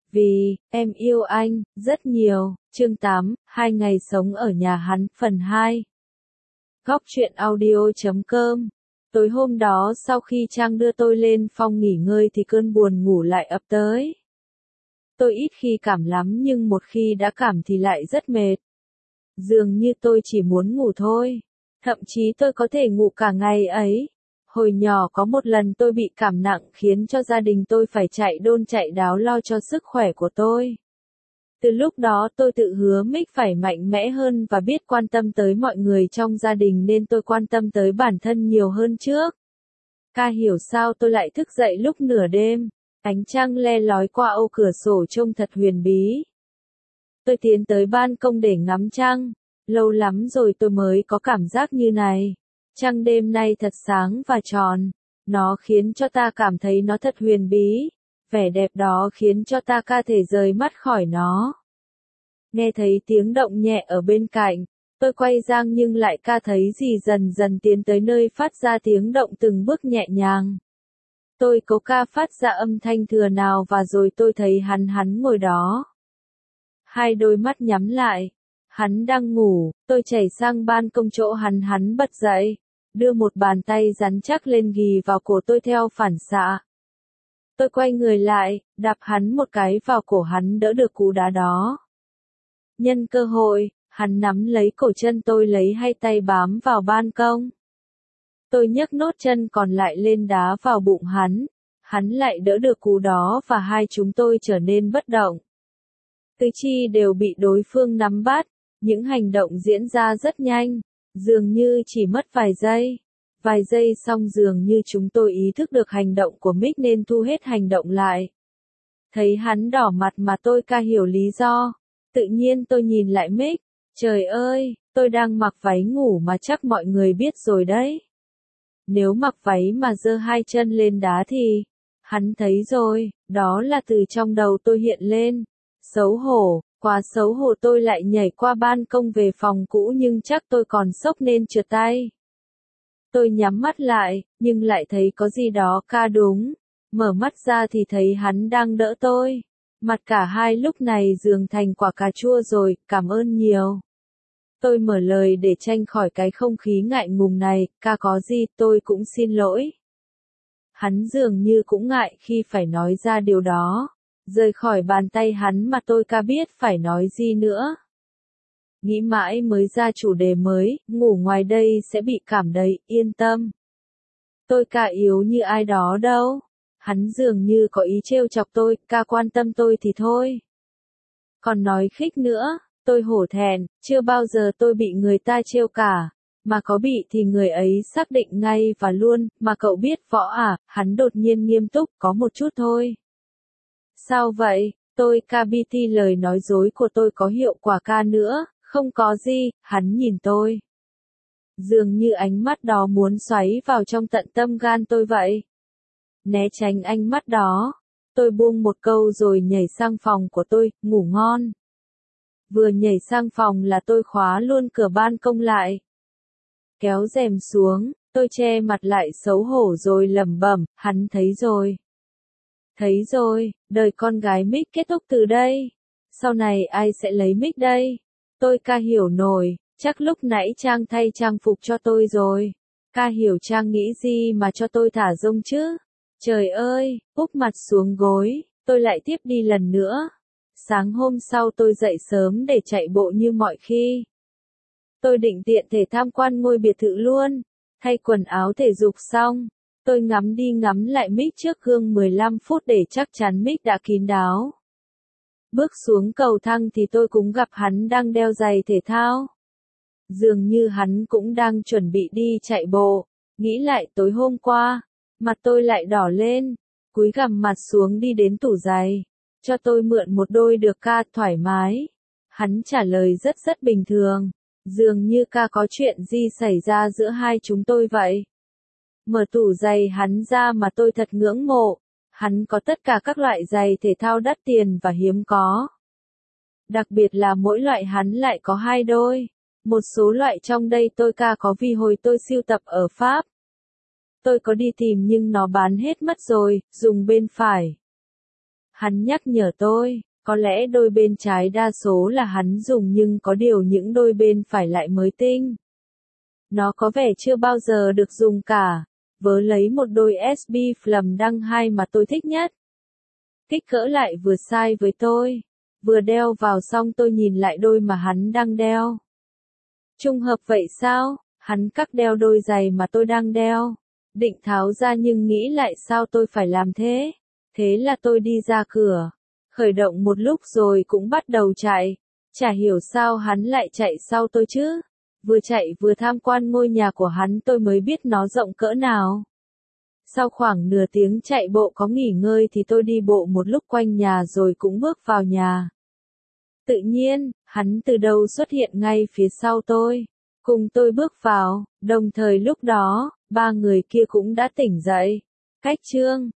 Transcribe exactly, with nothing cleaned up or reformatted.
Vì, em yêu anh, rất nhiều, chương tám, hai ngày sống ở nhà hắn, phần hai. Góc truyện audio chấm com. Tối hôm đó sau khi Trang đưa tôi lên phòng nghỉ ngơi thì cơn buồn ngủ lại ập tới. Tôi ít khi cảm lắm nhưng một khi đã cảm thì lại rất mệt. Dường như tôi chỉ muốn ngủ thôi. Thậm chí tôi có thể ngủ cả ngày ấy. Hồi nhỏ có một lần tôi bị cảm nặng khiến cho gia đình tôi phải chạy đôn chạy đáo lo cho sức khỏe của tôi. Từ lúc đó tôi tự hứa mic phải mạnh mẽ hơn và biết quan tâm tới mọi người trong gia đình nên tôi quan tâm tới bản thân nhiều hơn trước. Ca hiểu sao tôi lại thức dậy lúc nửa đêm, ánh trăng le lói qua ô cửa sổ trông thật huyền bí. Tôi tiến tới ban công để ngắm trăng, lâu lắm rồi tôi mới có cảm giác như này. Trăng đêm nay thật sáng và tròn, nó khiến cho ta cảm thấy nó thật huyền bí, vẻ đẹp đó khiến cho ta ca thể rời mắt khỏi nó. Nghe thấy tiếng động nhẹ ở bên cạnh, tôi quay sang nhưng lại ca thấy gì dần dần tiến tới nơi phát ra tiếng động từng bước nhẹ nhàng. Tôi cố ca phát ra âm thanh thừa nào và rồi tôi thấy hắn hắn ngồi đó. Hai đôi mắt nhắm lại, hắn đang ngủ, tôi chạy sang ban công chỗ hắn hắn bật dậy, đưa một bàn tay rắn chắc lên ghì vào cổ tôi theo phản xạ. Tôi quay người lại, đạp hắn một cái vào cổ hắn đỡ được cú đá đó. Nhân cơ hội, hắn nắm lấy cổ chân tôi lấy hai tay bám vào ban công. Tôi nhấc nốt chân còn lại lên đá vào bụng hắn, hắn lại đỡ được cú đó và hai chúng tôi trở nên bất động. Tứ chi đều bị đối phương nắm bắt, những hành động diễn ra rất nhanh, dường như chỉ mất vài giây. Vài giây xong dường như chúng tôi ý thức được hành động của Mick nên thu hết hành động lại. Thấy hắn đỏ mặt mà tôi ca hiểu lý do. Tự nhiên tôi nhìn lại Mick, trời ơi, tôi đang mặc váy ngủ mà chắc mọi người biết rồi đấy. Nếu mặc váy mà giơ hai chân lên đá thì, hắn thấy rồi, đó là từ trong đầu tôi hiện lên. Xấu hổ, quá xấu hổ tôi lại nhảy qua ban công về phòng cũ nhưng chắc tôi còn sốc nên trượt tay. Tôi nhắm mắt lại, nhưng lại thấy có gì đó ca đúng. Mở mắt ra thì thấy hắn đang đỡ tôi. Mặt cả hai lúc này dường thành quả cà chua rồi, cảm ơn nhiều. Tôi mở lời để tranh khỏi cái không khí ngại ngùng này, ca có gì tôi cũng xin lỗi. Hắn dường như cũng ngại khi phải nói ra điều đó. Rời khỏi bàn tay hắn mà tôi ca biết phải nói gì nữa. Nghĩ mãi mới ra chủ đề mới, ngủ ngoài đây sẽ bị cảm đấy, yên tâm. Tôi ca yếu như ai đó đâu. Hắn dường như có ý trêu chọc tôi, ca quan tâm tôi thì thôi. Còn nói khích nữa, tôi hổ thẹn, chưa bao giờ tôi bị người ta trêu cả. Mà có bị thì người ấy xác định ngay và luôn, mà cậu biết võ à, hắn đột nhiên nghiêm túc, có một chút thôi. Sao vậy, tôi ca bê tê lời nói dối của tôi có hiệu quả ca nữa, không có gì, hắn nhìn tôi. Dường như ánh mắt đó muốn xoáy vào trong tận tâm gan tôi vậy. Né tránh ánh mắt đó, tôi buông một câu rồi nhảy sang phòng của tôi, ngủ ngon. Vừa nhảy sang phòng là tôi khóa luôn cửa ban công lại. Kéo rèm xuống, tôi che mặt lại xấu hổ rồi lẩm bẩm, hắn thấy rồi. Thấy rồi, đời con gái Mick kết thúc từ đây. Sau này ai sẽ lấy Mick đây? Tôi ca hiểu nổi, chắc lúc nãy Trang thay trang phục cho tôi rồi. Ca hiểu Trang nghĩ gì mà cho tôi thả rông chứ? Trời ơi, úp mặt xuống gối, tôi lại tiếp đi lần nữa. Sáng hôm sau tôi dậy sớm để chạy bộ như mọi khi. Tôi định tiện thể tham quan ngôi biệt thự luôn. Thay quần áo thể dục xong, tôi ngắm đi ngắm lại Mick trước gương mười lăm phút để chắc chắn Mick đã kín đáo. Bước xuống cầu thang thì tôi cũng gặp hắn đang đeo giày thể thao. Dường như hắn cũng đang chuẩn bị đi chạy bộ. Nghĩ lại tối hôm qua, mặt tôi lại đỏ lên, cúi gằm mặt xuống đi đến tủ giày. Cho tôi mượn một đôi được ca, thoải mái. Hắn trả lời rất rất bình thường. Dường như ca có chuyện gì xảy ra giữa hai chúng tôi vậy. Mở tủ giày hắn ra mà tôi thật ngưỡng mộ. Hắn có tất cả các loại giày thể thao đắt tiền và hiếm có. Đặc biệt là mỗi loại hắn lại có hai đôi. Một số loại trong đây tôi ca có vì hồi tôi sưu tập ở Pháp. Tôi có đi tìm nhưng nó bán hết mất rồi, dùng bên phải. Hắn nhắc nhở tôi, có lẽ đôi bên trái đa số là hắn dùng nhưng có điều những đôi bên phải lại mới tinh. Nó có vẻ chưa bao giờ được dùng cả. Vớ lấy một đôi ét bê Plum Đăng hai mà tôi thích nhất. Kích cỡ lại vừa size với tôi. Vừa đeo vào xong tôi nhìn lại đôi mà hắn đang đeo. Trùng hợp vậy sao? Hắn cắt đeo đôi giày mà tôi đang đeo. Định tháo ra nhưng nghĩ lại sao tôi phải làm thế. Thế là tôi đi ra cửa. Khởi động một lúc rồi cũng bắt đầu chạy. Chả hiểu sao hắn lại chạy sau tôi chứ. Vừa chạy vừa tham quan ngôi nhà của hắn tôi mới biết nó rộng cỡ nào. Sau khoảng nửa tiếng chạy bộ có nghỉ ngơi thì tôi đi bộ một lúc quanh nhà rồi cũng bước vào nhà. Tự nhiên, hắn từ đâu xuất hiện ngay phía sau tôi. Cùng tôi bước vào, đồng thời lúc đó, ba người kia cũng đã tỉnh dậy. Cách chương